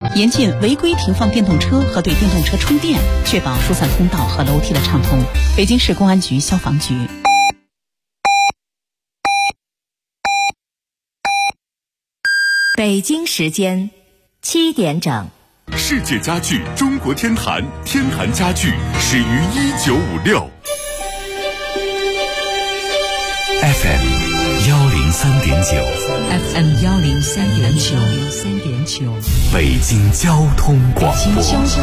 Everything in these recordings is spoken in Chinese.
严禁违规停放电动车和对电动车充电，确保疏散通道和楼梯的畅通。北京市公安局消防局。 北京时间7点整。 世界家具中国天坛，天坛家具始于1956。FM 103.9 103.9 北京交通广播。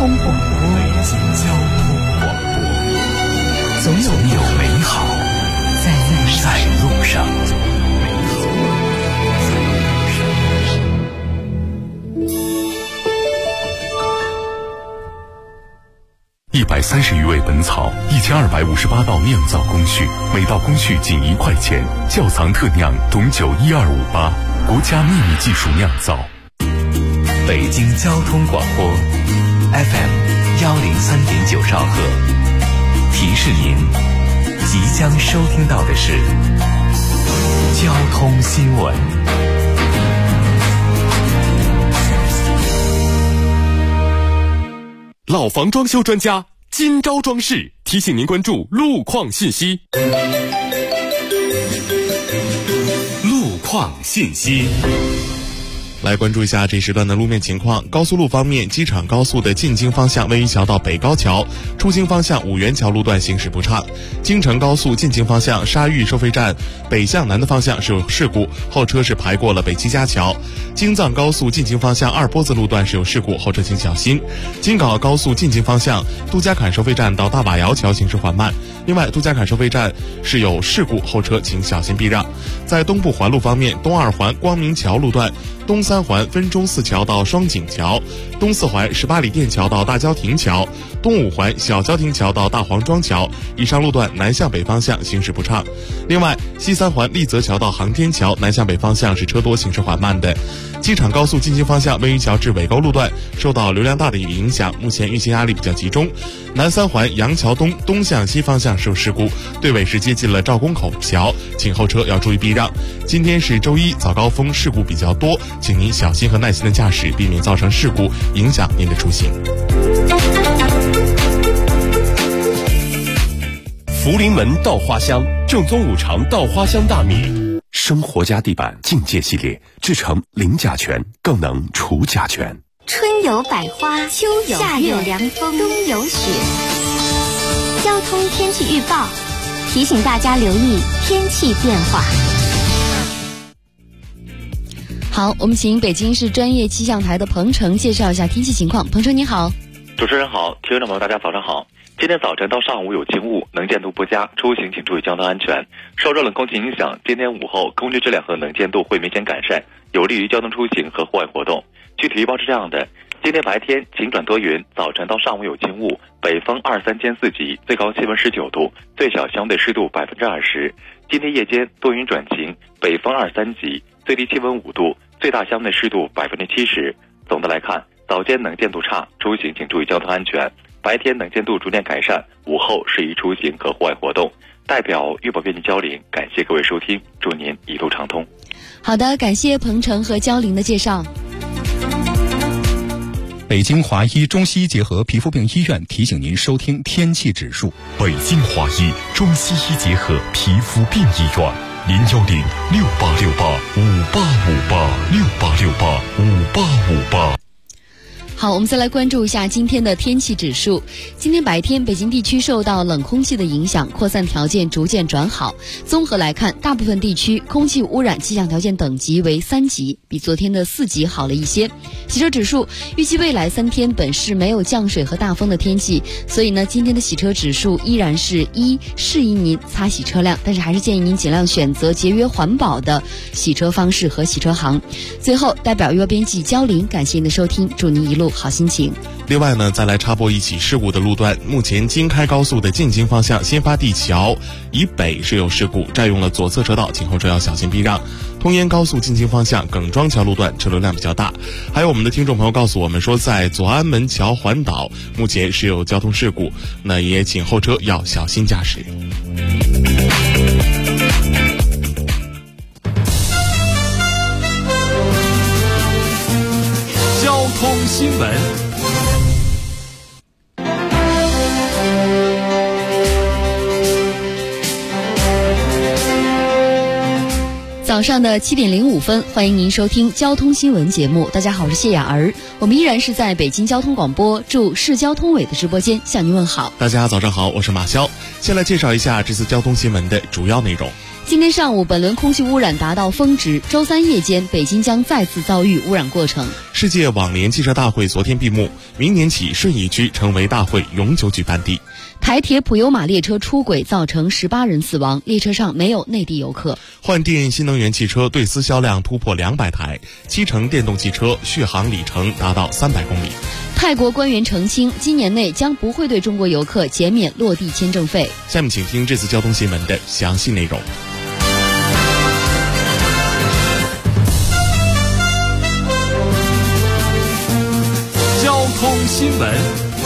总有美好在路上。130余味本草，1258道酿造工序，每道工序仅1块钱。窖藏特酿董酒12588，国家秘密技术酿造。 北京交通广播 FM 103.9兆赫，提示您，即将收听到的是交通新闻。 老房装修专家金招装饰提醒您关注路况信息。路况信息。 来关注一下这时段的路面情况。高速路方面，机场高速的进京方向魏榆桥到北高桥，出京方向五元桥路段行驶不畅。京承高速进京方向沙峪收费站北向南的方向是有事故，后车是排过了北七家桥。京藏高速进京方向二坡子路段是有事故，后车请小心。京港澳高速进京方向杜家坎收费站到大把窑桥行驶缓慢。另外，杜家坎收费站是有事故，后车请小心避让。在东部环路方面，东二环光明桥路段、东三环分钟寺桥到双井桥、东四环18里店桥到大郊亭桥、东五环小郊亭桥到大黄庄桥，以上路段南向北方向行驶不畅。另外，西三环立泽桥到航天桥南向北方向是车多，行驶缓慢的。机场高速进京方向魏榆桥至尾沟路段受到流量大的影响，目前运行压力比较集中。南三环杨桥东东向西方向受事故，队尾是接近了赵公口桥，请后车要注意避让。今天是周一，早高峰事故比较多，请您小心和耐心的驾驶，避免造成事故影响您的出行。 福临门稻花香，正宗五常稻花香大米。生活家地板境界系列制成零甲醛，更能除甲醛。 春有百花，秋有夏有凉风，冬有雪。交通天气预报提醒大家留意天气变化。 好，我们请北京市专业气象台的彭程介绍一下天气情况。彭程你好。 主持人好，听众朋友大家早上好。今天早晨到上午有轻雾，能见度不佳，出行请注意交通安全。受热冷空气影响，今天午后空气质量和能见度会明显改善，有利于交通出行和户外活动。具体预报是这样的：今天白天晴转多云，早晨到上午有轻雾，北风2、3兼4级，最高气温19度，最小相对湿度20%。今天夜间多云转晴，北风2、3级，最低气温5度，最大相对湿度70%。总的来看，早间能见度差，出行请注意交通安全。白天能见度逐渐改善，午后适宜出行和户外活动。代表预报编辑焦玲，感谢各位收听，祝您一路畅通。 好的，感谢彭程和焦玲的介绍。 北京华医中西医结合皮肤病医院提醒您收听天气指数。 北京华医中西医结合皮肤病医院，0806-5858-5858，6868-5858。 好，我们再来关注一下今天的天气指数。今天白天，北京地区受到冷空气的影响，扩散条件逐渐转好。综合来看，大部分地区空气污染气象条件等级为3级，比昨天的4级好了一些。洗车指数预计未来3天本市没有降水和大风的天气，所以呢，今天的洗车指数依然是1，适宜您擦洗车辆，但是还是建议您尽量选择节约环保的洗车方式和洗车行。最后，代表预报编辑焦玲，感谢您的收听，祝您一路好心情。 另外呢，再来插播一起事故的路段。目前京开高速的进京方向新发地桥以北是有事故，占用了左侧车道，请后车要小心避让。通燕高速进京方向耿庄桥路段车流量比较大。还有我们的听众朋友告诉我们说，在左安门桥环岛目前是有交通事故，那也请后车要小心驾驶。 交通新闻。 早上的7点05分，欢迎您收听交通新闻节目。大家好，我是谢雅儿，我们依然是在北京交通广播驻市交通委的直播间向您问好。 大家早上好，我是马潇。先来介绍一下这次交通新闻的主要内容。 今天上午，本轮空气污染达到峰值，周三夜间，北京将再次遭遇污染过程。 世界网联汽车大会昨天闭幕，明年起顺义区成为大会永久举办地。 台铁普悠玛列车出轨造成18人死亡，列车上没有内地游客。 换电新能源汽车对私销量突破200台，7成电动汽车续航里程达到300公里。 泰国官员澄清，今年内将不会对中国游客减免落地签证费。 下面请听这次交通新闻的详细内容。 交通新闻。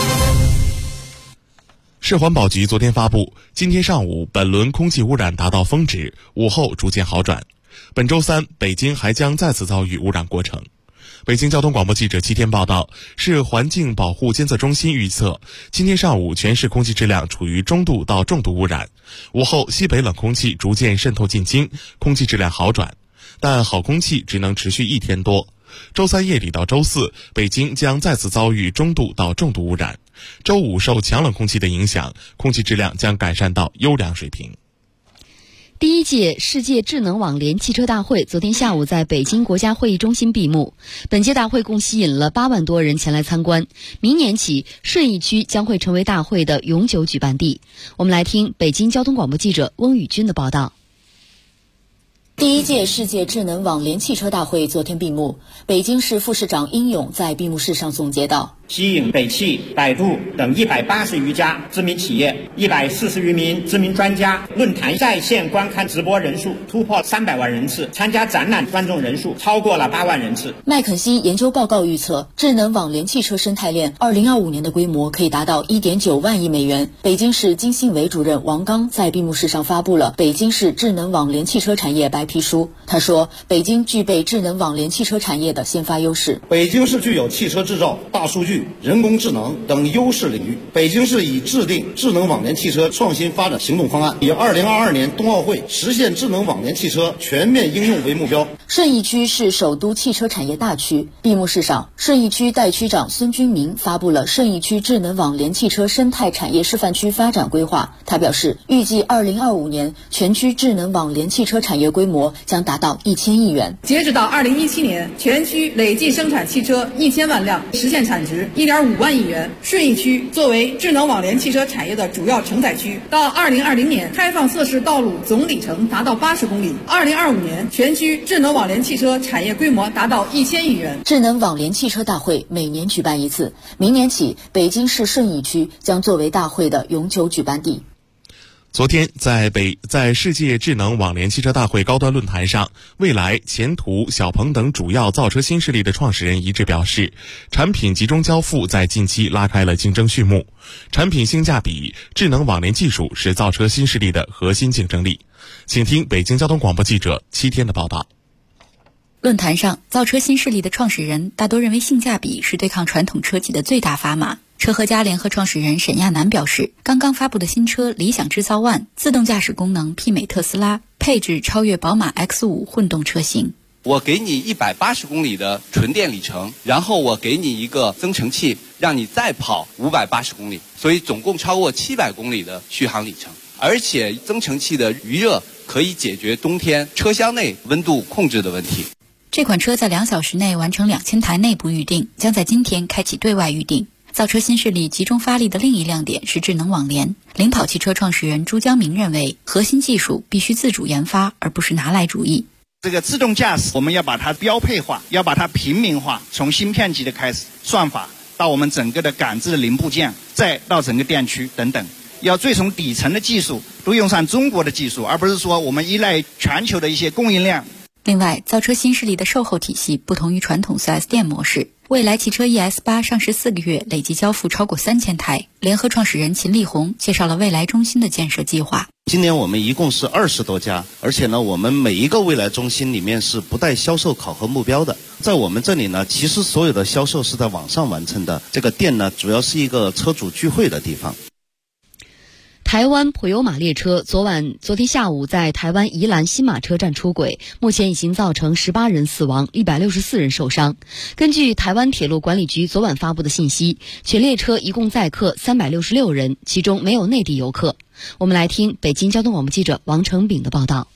市环保局昨天发布，今天上午本轮空气污染达到峰值，午后逐渐好转。本周三，北京还将再次遭遇污染过程。北京交通广播记者7天报道，市环境保护监测中心预测，今天上午全市空气质量处于中度到重度污染，午后西北冷空气逐渐渗透进京，空气质量好转，但好空气只能持续1天多。周三夜里到周四，北京将再次遭遇中度到重度污染。周五受强冷空气的影响，空气质量将改善到优良水平。 第一届世界智能网联汽车大会昨天下午在北京国家会议中心闭幕。本届大会共吸引了8万多人前来参观。明年起，顺义区将会成为大会的永久举办地。我们来听北京交通广播记者翁宇军的报道。 第一届世界智能网联汽车大会昨天闭幕，北京市副市长殷勇在闭幕式上总结道： 吸引北汽、百度等180余家知名企业、140余名知名专家，论坛在线观看直播人数突破300万人次，参加展览观众人数超过了8万人次。 麦肯锡研究报告预测，智能网联汽车生态链2025年的规模可以达到1.9万亿美元。北京市经信委主任王刚在闭幕式上发布了北京市智能网联汽车产业白皮书。他说，北京具备智能网联汽车产业的先发优势。 北京市具有汽车制造、大数据、人工智能等优势领域。北京市已制定智能网联汽车创新发展行动方案，以2022年冬奥会实现智能网联汽车全面应用为目标。 顺义区是首都汽车产业大区。闭幕式上，顺义区代区长孙军明发布了顺义区智能网联汽车生态产业示范区发展规划。他表示，预计2025年全区智能网联汽车产业规模将达到1000亿元。 截止到2017年，全区累计生产汽车1000万辆，实现产值1.5万亿元。顺义区作为智能网联汽车产业的主要承载区，到2020年开放测试道路总里程达到80公里。2025年，全区智能网联汽车产业规模达到1000亿元。 智能网联汽车大会每年举办一次，明年起，北京市顺义区将作为大会的永久举办地。 昨天在世界智能网联汽车大会高端论坛上，蔚来、前途、小鹏等主要造车新势力的创始人一致表示，产品集中交付在近期拉开了竞争序幕。产品性价比、智能网联技术是造车新势力的核心竞争力。请听北京交通广播记者7天的报道。 论坛上，造车新势力的创始人大多认为性价比是对抗传统车企的最大砝码。车和家联合创始人沈亚楠表示，刚刚发布的新车理想智造ONE自动驾驶功能媲美特斯拉，配置超越宝马 X5 混动车型。 我给你180公里的纯电里程，然后我给你一个增程器，让你再跑580公里，所以总共超过700公里的续航里程。而且增程器的余热可以解决冬天车厢内温度控制的问题。 这款车在2小时内完成2000台内部预定，将在今天开启对外预定。造车新势力集中发力的另一亮点是智能网联。领跑汽车创始人朱江明认为，核心技术必须自主研发，而不是拿来主义。 这个自动驾驶我们要把它标配化，要把它平民化，从芯片级的开始，算法到我们整个的感知的零部件，再到整个电驱等等，要最从底层的技术都用上中国的技术，而不是说我们依赖全球的一些供应链。 另外，造车新势力的售后体系不同于传统 4S 店模式。蔚来汽车 ES8 上市4个月，累计交付超过3000台。联合创始人秦力红介绍了蔚来中心的建设计划。 今年我们一共是20多家，而且呢，我们每一个未来中心里面是不带销售考核目标的。在我们这里呢，其实所有的销售是在网上完成的。这个店呢，主要是一个车主聚会的地方。 台湾普悠玛列车昨天下午在台湾宜兰新马车站出轨，目前已经造成18人死亡，164人受伤。根据台湾铁路管理局昨晚发布的信息，全列车一共载客366人，其中没有内地游客。我们来听北京交通广播记者王成炳的报道。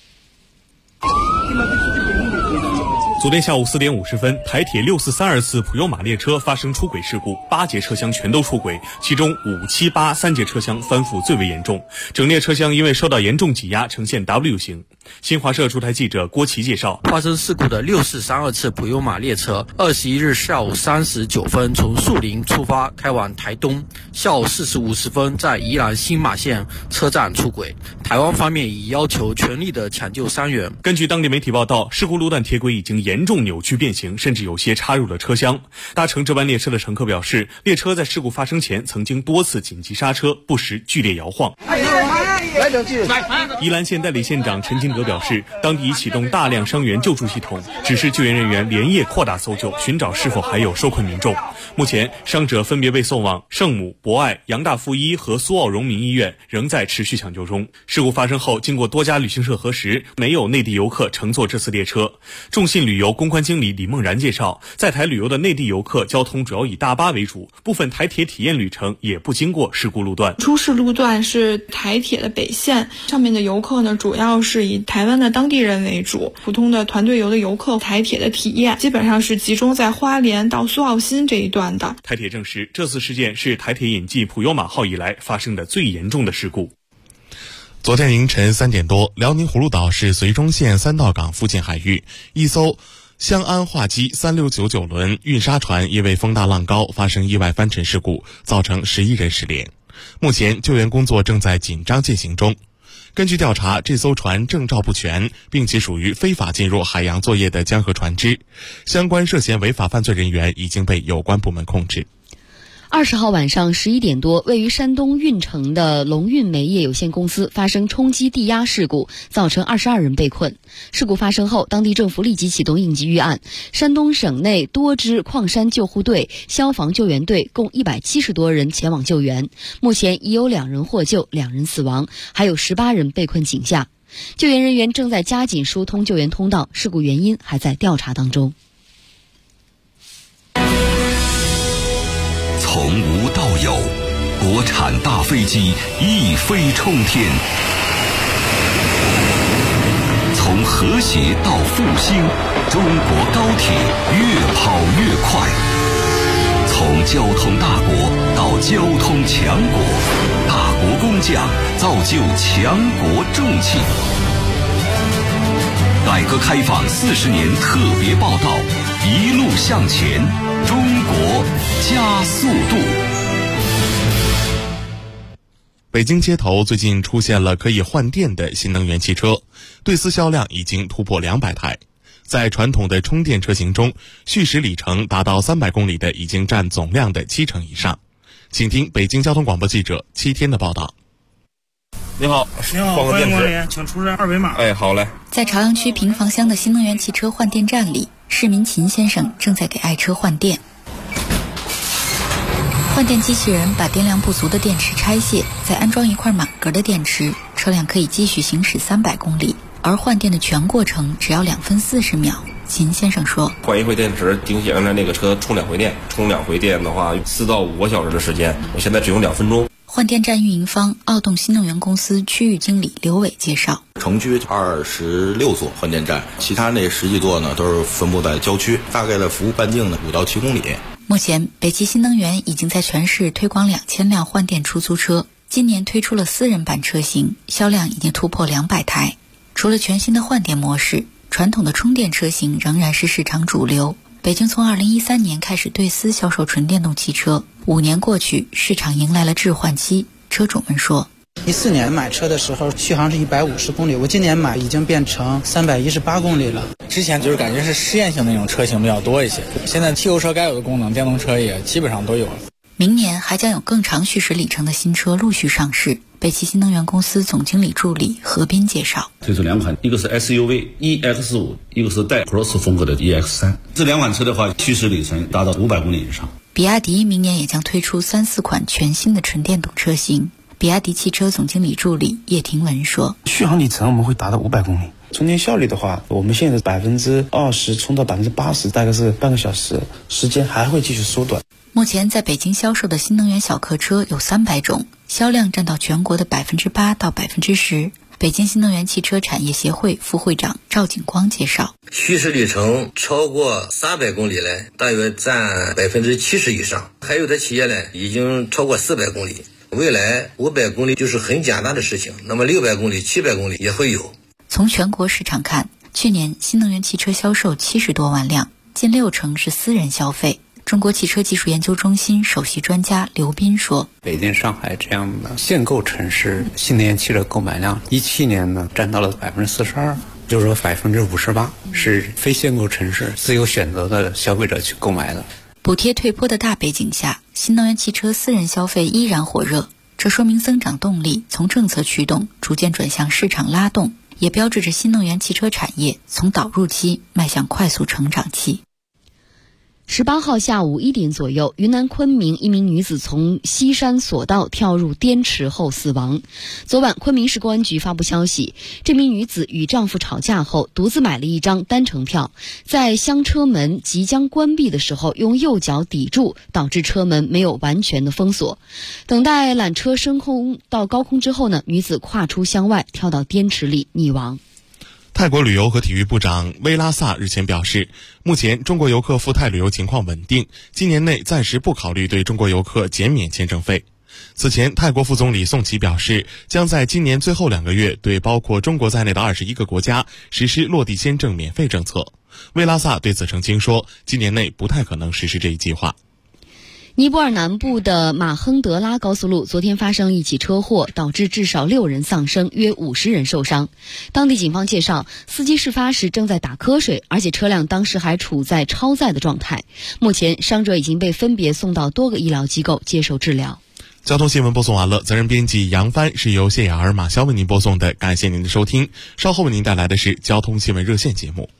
昨天下午4点50分，台铁6432次普悠玛列车发生出轨事故，8节车厢全都出轨，其中5、7、83节车厢翻覆最为严重，整列车厢因为受到严重挤压呈现 W 型。新华社驻台记者郭琦介绍， 发生事故的6432次普悠玛列车21日下午3时9分从树林出发，开往台东，下午4时50分在宜兰新马线车站出轨。台湾方面已要求全力的抢救伤员。 根据当地媒体报道，事故路段铁轨已经严重扭曲变形，甚至有些插入了车厢。搭乘这班列车的乘客表示，列车在事故发生前曾经多次紧急刹车，不时剧烈摇晃。宜兰县代理县长陈金德表示，当地已启动大量伤员救助系统，指示救援人员连夜扩大搜救，寻找是否还有受困民众。目前伤者分别被送往圣母、博爱、杨大附一和苏澳荣民医院，仍在持续抢救中。事故发生后，经过多家旅行社核实，没有内地游客乘坐这次列车。众信旅游公关经理李梦然介绍，在台旅游的内地游客交通主要以大巴为主，部分台铁体验旅程也不经过事故路段。 出事路段是台铁的北线，上面的游客呢，主要是以台湾的当地人为主，普通的团队游的游客，台铁的体验基本上是集中在花莲到苏澳新这一段的。 台铁证实，这次事件是台铁引进普悠玛号以来发生的最严重的事故。 昨天凌晨3点多，辽宁葫芦岛市绥中县三道港附近海域，一艘香安化机3699轮运沙船因为风大浪高发生意外翻沉事故，造成11人失联。目前救援工作正在紧张进行中。根据调查，这艘船证照不全，并且属于非法进入海洋作业的江河船只，相关涉嫌违法犯罪人员已经被有关部门控制。 20号晚上11点多，位于山东运城的龙运煤业有限公司发生冲击地压事故，造成22人被困。事故发生后，当地政府立即启动应急预案，山东省内多支矿山救护队、消防救援队共170多人前往救援。目前已有2人获救，2人死亡，还有18人被困井下。救援人员正在加紧疏通救援通道，事故原因还在调查当中。 从无到有，国产大飞机一飞冲天；从和谐到复兴，中国高铁越跑越快；从交通大国到交通强国，大国工匠造就强国重器。改革开放40年特别报道，一路向前，中国加速度。 北京街头最近出现了可以换电的新能源汽车，对私销量已经突破200台。在传统的充电车型中，续驶里程达到300公里的已经占总量的70%以上。请听北京交通广播记者7天的报道。 你好， 欢迎光临，请出示2维码。 哎，好嘞。 在朝阳区平房乡的新能源汽车换电站里，市民秦先生正在给爱车换电。换电机器人把电量不足的电池拆卸，再安装一块满格的电池，车辆可以继续行驶300公里，而换电的全过程只要2分40秒。秦先生说， 换一回电池顶起来那个车充2回电，充2回电的话4到5个小时的时间，我现在只用2分钟。 换电站运营方奥动新能源公司区域经理刘伟介绍， 城区26座换电站，其他那10几座呢都是分布在郊区，大概的服务半径呢5到7公里。 目前北汽新能源已经在全市推广2000辆换电出租车，今年推出了4人版车型，销量已经突破200台。除了全新的换电模式，传统的充电车型仍然是市场主流。北京从2013年开始对私销售纯电动汽车，5年过去，市场迎来了置换期。车主们说 ，14年买车的时候续航是150公里，我今年买已经变成318公里了。 之前就是感觉是试验性那种车型比较多一些，现在汽油车该有的功能，电动车也基本上都有了。 明年还将有更长续驶里程的新车陆续上市， 北汽新能源公司总经理助理何斌介绍， 推出2款，一个是 SUV EX5， 一个是带 Cross 风格的 EX3。这2款车的话，续时里程达到500公里以上。 比亚迪明年也将推出3、4款全新的纯电动车型。比亚迪汽车总经理助理叶廷文说， 续航里程我们会达到500公里。充电效率的话，我们现在20%充到80%，大概是半个小时，时间还会继续缩短。 目前在北京销售的新能源小客车有300种，销量占到全国的8%到10%。北京新能源汽车产业协会副会长赵景光介绍， 续时里程超过300公里呢，大约占70%以上，还有的企业呢已经超过400公里。未来500公里就是很简单的事情，那么600公里、700公里也会有。 从全国市场看，去年新能源汽车销售70多万辆，近60%是私人消费。中国汽车技术研究中心首席专家刘斌说， 北京、上海这样的限购城市新能源汽车购买量17年呢占到了42%，就是说58%是非限购城市自由选择的消费者去购买的。 补贴退坡的大背景下，新能源汽车私人消费依然火热，这说明增长动力从政策驱动逐渐转向市场拉动，也标志着新能源汽车产业从导入期迈向快速成长期。 18号下午1点左右，云南昆明一名女子从西山索道跳入滇池后死亡。昨晚，昆明市公安局发布消息，这名女子与丈夫吵架后，独自买了一张单程票，在厢车门即将关闭的时候，用右脚抵住，导致车门没有完全的封锁。等待缆车升空到高空之后呢，女子跨出箱外，跳到滇池里溺亡。 泰国旅游和体育部长威拉萨日前表示，目前中国游客赴泰旅游情况稳定，今年内暂时不考虑对中国游客减免签证费。此前，泰国副总理宋琦表示，将在今年最后2个月对包括中国在内的21个国家实施落地签证免费政策。威拉萨对此澄清说，今年内不太可能实施这一计划。 尼泊尔南部的马亨德拉高速路昨天发生一起车祸，导致至少6人丧生，约50人受伤。当地警方介绍，司机事发时正在打瞌睡，而且车辆当时还处在超载的状态。目前，伤者已经被分别送到多个医疗机构接受治疗。 交通新闻播送完了，责任编辑杨帆，是由谢雅儿、马潇为您播送的，感谢您的收听。稍后为您带来的是交通新闻热线节目。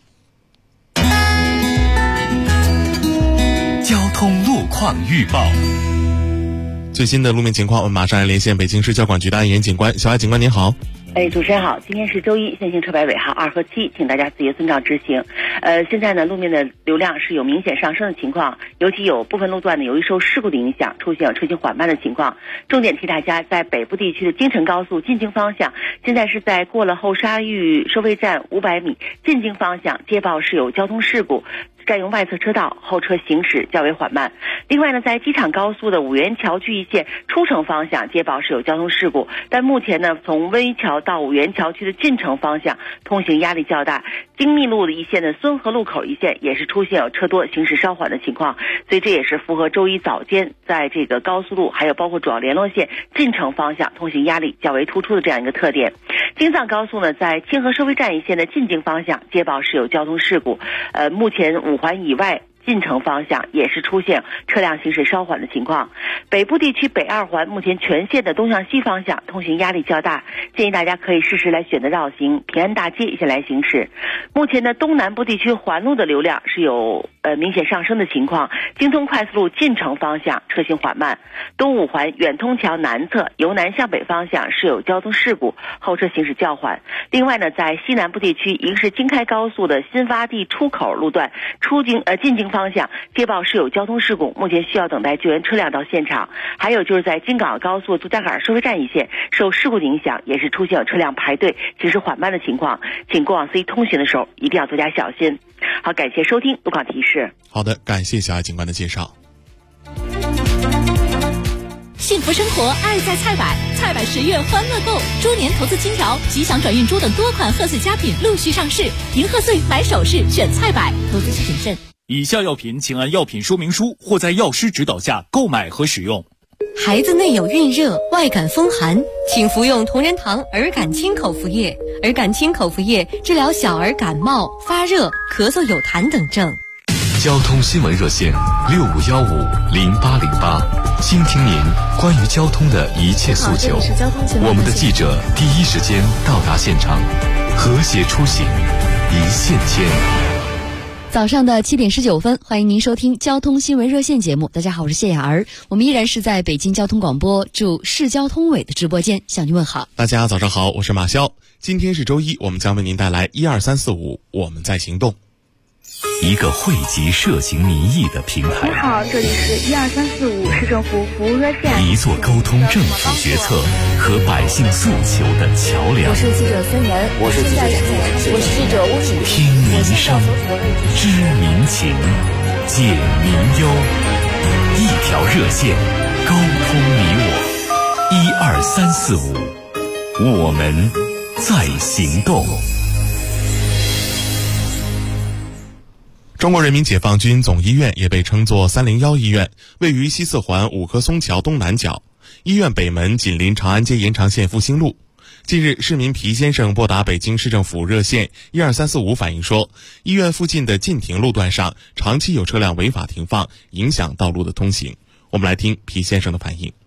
交通路况预报， 最新的路面情况，我们马上来连线北京市交管局的安岩警官。小艾警官您好。 主持人好，今天是周一，限行车牌尾号2和7，请大家自觉遵照执行。现在呢，路面的流量是有明显上升的情况，尤其有部分路段呢，由于受事故的影响，出现车行缓慢的情况。重点提大家，在北部地区的京承高速进京方向，现在是在过了后沙峪收费站500米进京方向接报是有交通事故，占用外侧车道，后车行驶较为缓慢。另外呢，在机场高速的五原桥区一线出城方向接报是有交通事故，但目前呢，从微桥到五原桥区的进城方向通行压力较大。京密路的一线的孙河路口一线也是出现有车多行驶稍缓的情况，所以这也是符合周一早间在这个高速路还有包括主要联络线进城方向通行压力较为突出的这样一个特点。京藏高速呢，在清河收费站一线的进京方向接报是有交通事故，目前5环以外进城方向也是出现车辆行驶稍缓的情况。北部地区北2环目前全线的东向西方向通行压力较大，建议大家可以适时来选择绕行平安大街一线来行驶。目前的东南部地区环路的流量是有明显上升的情况，京通快速路进城方向车行缓慢，东5环远通桥南侧由南向北方向是有交通事故，后车行驶较缓。另外呢，在西南部地区，一个是京开高速的新发地出口路段进京方向接报是有交通事故，目前需要等待救援车辆到现场。还有就是在京港高速杜家坎收费站一线受事故的影响，也是出现有车辆排队行驶缓慢的情况，请过往司机通行的时候一定要多加小心。好，感谢收听路况提示。 好的，感谢小艾警官的介绍。 幸福生活，爱在菜百，菜百10月欢乐购，猪年投资金条、吉祥转运猪等多款贺岁佳品陆续上市，迎贺岁买首饰选菜百，投资需谨慎。 以下药品请按药品说明书或在药师指导下购买和使用。 孩子内有孕热、外感风寒，请服用同仁堂儿感清口服液。儿感清口服液治疗小儿感冒、发热、咳嗽有痰等症。 交通新闻热线 65150808，倾听您关于交通的一切诉求。我们的记者第一时间到达现场，和谐出行，一线牵。 早上的7点19分，欢迎您收听交通新闻热线节目。大家好，我是谢雅儿，我们依然是在北京交通广播驻市交通委的直播间向您问好。 大家早上好，我是马潇。今天是周一，我们将为您带来12345，我们在行动。 一个汇集涉情民意的平台。 你好，这里是12345市政府服务热线。 一座沟通政府决策和百姓诉求的桥梁。 我是记者孙岩， 我是记者巫启。 听民声，知民情，解民忧，一条热线，沟通你我。12345，我们在行动。 中国人民解放军总医院也被称作301医院，位于西四环五棵松桥东南角。医院北门紧邻长安街延长线复兴路。近日，市民皮先生拨打北京市政府热线12345反映说，医院附近的禁停路段上长期有车辆违法停放，影响道路的通行。我们来听皮先生的反应。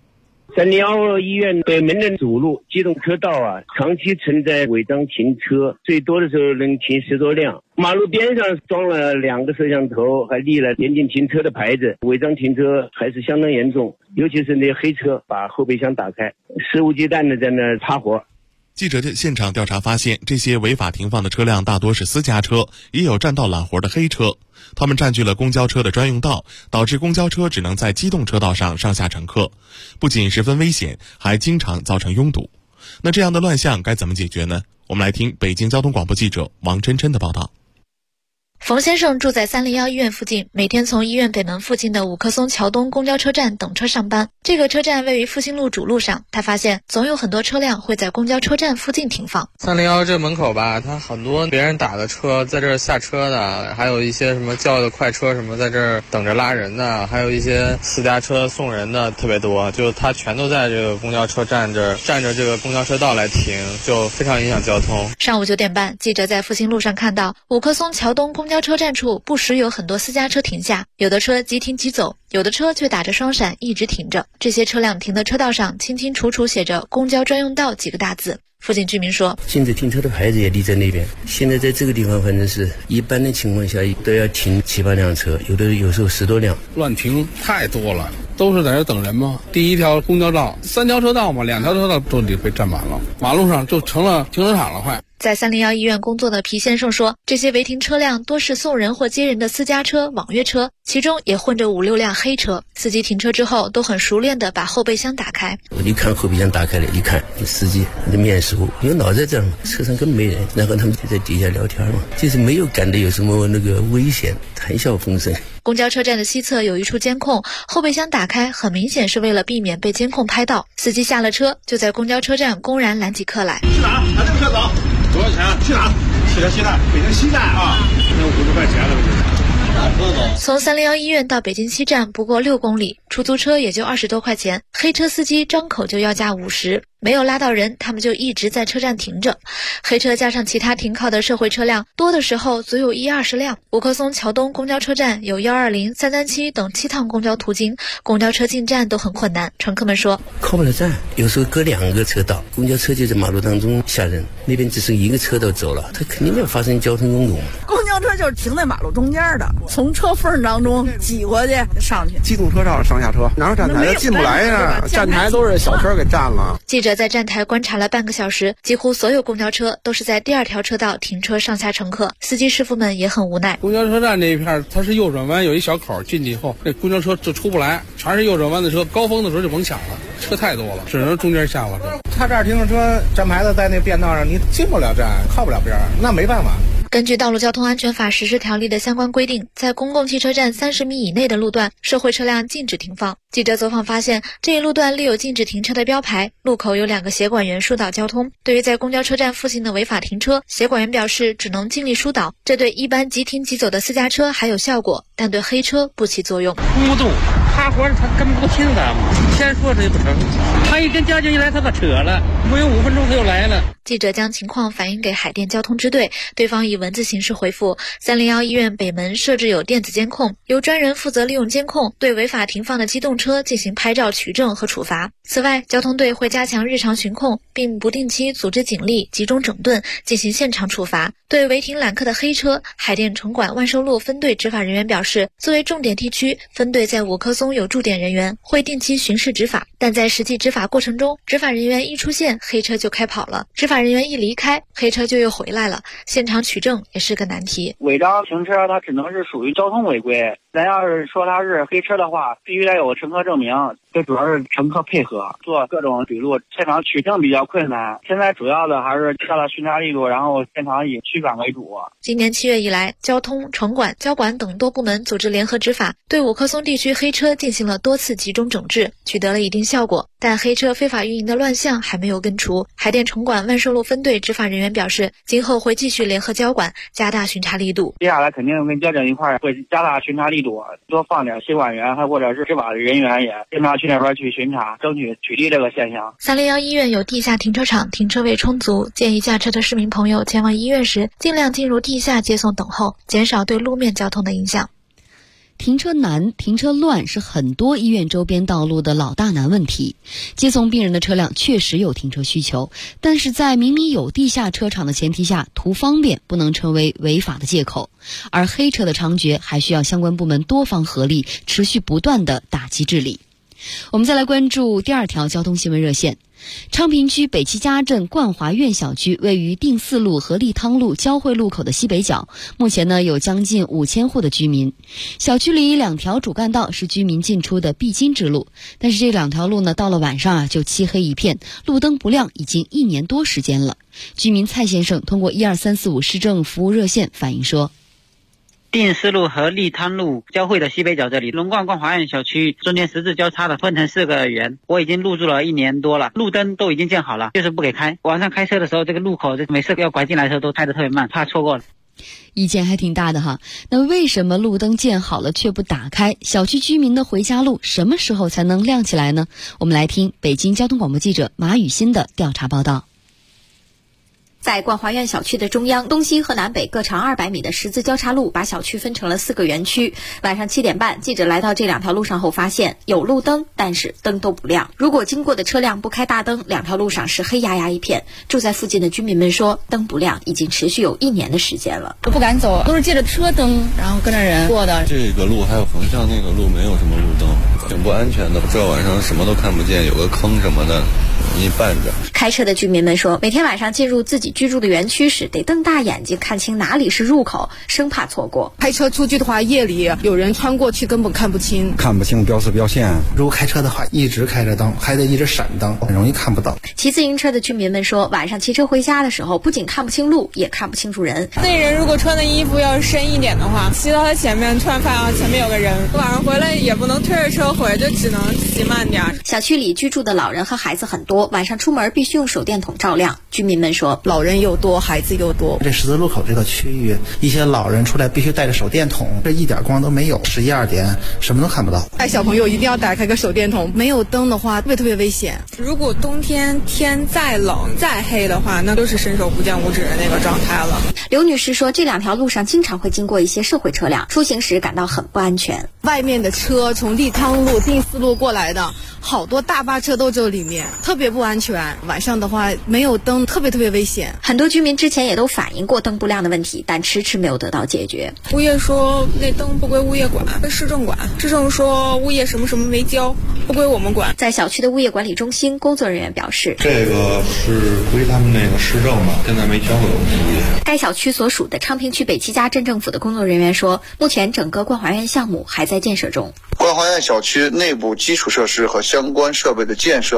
301医院北门的主路机动车道长期存在违章停车，最多的时候能停10多辆。马路边上装了2个摄像头，还立了严禁停车的牌子，违章停车还是相当严重，尤其是那黑车把后备箱打开，肆无忌惮的在那擦活。 记者的现场调查发现，这些违法停放的车辆大多是私家车，也有占道揽活的黑车。他们占据了公交车的专用道，导致公交车只能在机动车道上上下乘客，不仅十分危险，还经常造成拥堵。那这样的乱象该怎么解决呢？我们来听北京交通广播记者王真真的报道。 冯先生住在301医院附近，每天从医院北门附近的五棵松桥东公交车站等车上班。这个车站位于复兴路主路上，他发现总有很多车辆会在公交车站附近停放。 301这门口吧，他很多别人打的车在这儿下车的，还有一些什么叫的快车什么在这儿等着拉人的，还有一些私家车送人的特别多，就他全都在这个公交车站这儿占着这个公交车道来停，就非常影响交通。 上午9点半，记者在复兴路上看到五棵松桥东公交车站处不时有很多私家车停下，有的车即停即走，有的车却打着双闪一直停着。这些车辆停的车道上清清楚楚写着公交专用道几个大字。附近居民说， 禁止停车的牌子也立在那边，现在在这个地方反正是一般的情况下都要停7、8辆车，有时候10多辆， 乱停太多了，都是在这等人吗？第一条公交道3条车道嘛，2条车道都得被占满了，马路上就成了停车场了快。 在301医院工作的皮先生说，这些违停车辆多是送人或接人的私家车、网约车，其中也混着5、6辆黑车。司机停车之后都很熟练地把后备箱打开。 我一看后备箱打开了，一看司机的面熟，因为老在这儿嘛，车上根本没人，然后他们就在底下聊天嘛，就是没有感觉有什么那个危险，谈笑风生。 公交车站的西侧有一处监控，后备箱打开很明显是为了避免被监控拍到。司机下了车就在公交车站公然拦起客来。 去哪？拿这个车走。多少钱？去哪？去西站，北京西站啊，那50块钱了。 从301医院到北京西站不过6公里，出租车也就20多块钱，黑车司机张口就要价50，没有拉到人，他们就一直在车站停着。黑车加上其他停靠的社会车辆，多的时候足有10-20辆。五棵松桥东公交车站有120、337等7趟公交途经，公交车进站都很困难。乘客们说， 靠不了站，有时候隔2个车道，公交车就在马路当中下人，那边只剩1个车道走了，它肯定要发生交通拥堵。 公交车就是停在马路中间的，从车缝当中挤过去上去。 机动车道上下车，哪有站台进不来呀？站台都是小车给占了。 记者在站台观察了半个小时，几乎所有公交车都是在第2条车道停车上下乘客，司机师傅们也很无奈。 公交车站这一片它是右转弯，有一小口，进去以后那公交车就出不来，全是右转弯的车，高峰的时候就甭想了，车太多了，只能中间下了。 他这儿停车站牌子在那便道上，你进不了站，靠不了边，那没办法。 根据《道路交通安全法实施条例》的相关规定，在公共汽车站30米以内的路段，社会车辆禁止停放。记者走访发现，这一路段立有禁止停车的标牌，路口有2个协管员疏导交通。对于在公交车站附近的违法停车，协管员表示只能尽力疏导，这对一般即停即走的私家车还有效果，但对黑车不起作用。 公路趴活他根本不听咱们，先说他就不成。他一跟交警一来，他可扯了，不用5分钟他就来了。 记者将情况反映给海淀交通支队，对方以文字形式回复：301医院北门设置有电子监控，由专人负责利用监控对违法停放的机动车进行拍照取证和处罚。此外，交通队会加强日常巡控，并不定期组织警力集中整顿，进行现场处罚。对违停揽客的黑车，海淀城管万寿路分队执法人员表示，作为重点地区，分队在五棵松有驻点人员，会定期巡视执法，但在实际执法过程中，执法人员一出现，黑车就开跑了，执法人员一离开，黑车就又回来了，现场取证也是个难题。 违章停车它只能是属于交通违规，咱要是说它是黑车的话，必须得有乘客证明，这主要是乘客配合做各种笔录，现场取证比较困难。现在主要的还是加大巡查力度，然后现场以驱赶为主。 今年7月以来，交通、城管、交管等多部门组织联合执法，对五棵松地区黑车进行了多次集中整治，取得了一定效果。但黑车非法运营的乱象还没有根除。海淀城管万寿路分队执法人员表示，今后会继续联合交管，加大巡查力度。 接下来肯定跟交警一块会加大巡查力度，多放点协管员，还或者是执法的人员也经常去那边去巡查，争取取缔这个现象。 301医院有地下停车场，停车位充足，建议驾车的市民朋友前往医院时，尽量进入地下接送等候，减少对路面交通的影响。 停车难、停车乱是很多医院周边道路的老大难问题。接送病人的车辆确实有停车需求，但是在明明有地下车场的前提下，图方便不能成为违法的借口。而黑车的猖獗还需要相关部门多方合力，持续不断的打击治理。我们再来关注第2条交通新闻热线。昌平区北七家镇冠华苑小区位于定四路和利汤路交汇路口的西北角，目前呢有将近5000户的居民。小区里2条主干道是居民进出的必经之路，但是这2条路呢到了晚上就漆黑一片，路灯不亮已经1年多时间了。居民蔡先生通过12345市政服务热线反映说， 定四路和利汤路交汇的西北角这里，龙冠华苑小区中间十字交叉的分成4个圆，我已经入住了1年多了，路灯都已经建好了，就是不给开。晚上开车的时候，这个路口每次要拐进来的时候都开得特别慢，怕错过了。 意见还挺大的哈。那为什么路灯建好了却不打开？小区居民的回家路什么时候才能亮起来呢？我们来听北京交通广播记者马雨欣的调查报道。 在冠华苑小区的中央，东西和南北各长200米的十字交叉路把小区分成了4个园区。晚上7点半，记者来到这2条路上后发现有路灯，但是灯都不亮。如果经过的车辆不开大灯，2条路上是黑压压一片。住在附近的居民们说，灯不亮已经持续有1年的时间了。 我不敢走，都是借着车灯，然后跟着人过的。 这个路还有横向那个路没有什么路灯，挺不安全的。这晚上什么都看不见，有个坑什么的，你绊着。 开车的居民们说，每天晚上进入自己居住的园区时，得瞪大眼睛看清哪里是入口，生怕错过。 开车出去的话，夜里有人穿过去，根本看不清标识标线。 如果开车的话，一直开着灯，还得一直闪灯，很容易看不到。 骑自行车的居民们说，晚上骑车回家的时候，不仅看不清路，也看不清楚人。 那人如果穿的衣服要深一点的话，骑到他前面，突然发现前面有个人，晚上回来也不能推着车回，就只能骑慢点。 小区里居住的老人和孩子很多，晚上出门必须用手电筒照亮。居民们说， 老人又多，孩子又多。 这十字路口这个区域，一些老人出来必须带着手电筒，这一点光都没有，11、2点什么都看不到。 带小朋友一定要打开个手电筒，没有灯的话特别危险。 如果冬天天再冷再黑的话，那就是伸手不见五指的那个状态了。 刘女士说，这2条路上经常会经过一些社会车辆，出行时感到很不安全。 外面的车从利汤路、定四路过来的，好多大巴车都在里面，特别不安全。晚上的话没有灯，特别危险。 很多居民之前也都反映过灯不亮的问题，但迟迟没有得到解决。 物业说那灯不归物业管，归市政管。市政说物业什么没交，不归我们管。 在小区的物业管理中心，工作人员表示， 这个是归他们那个市政的，现在没交给我们物业。 该小区所属的昌平区北七家镇政府的工作人员说，目前整个冠华苑项目还在建设中。 冠华苑小区内部基础设施和相关设备的建设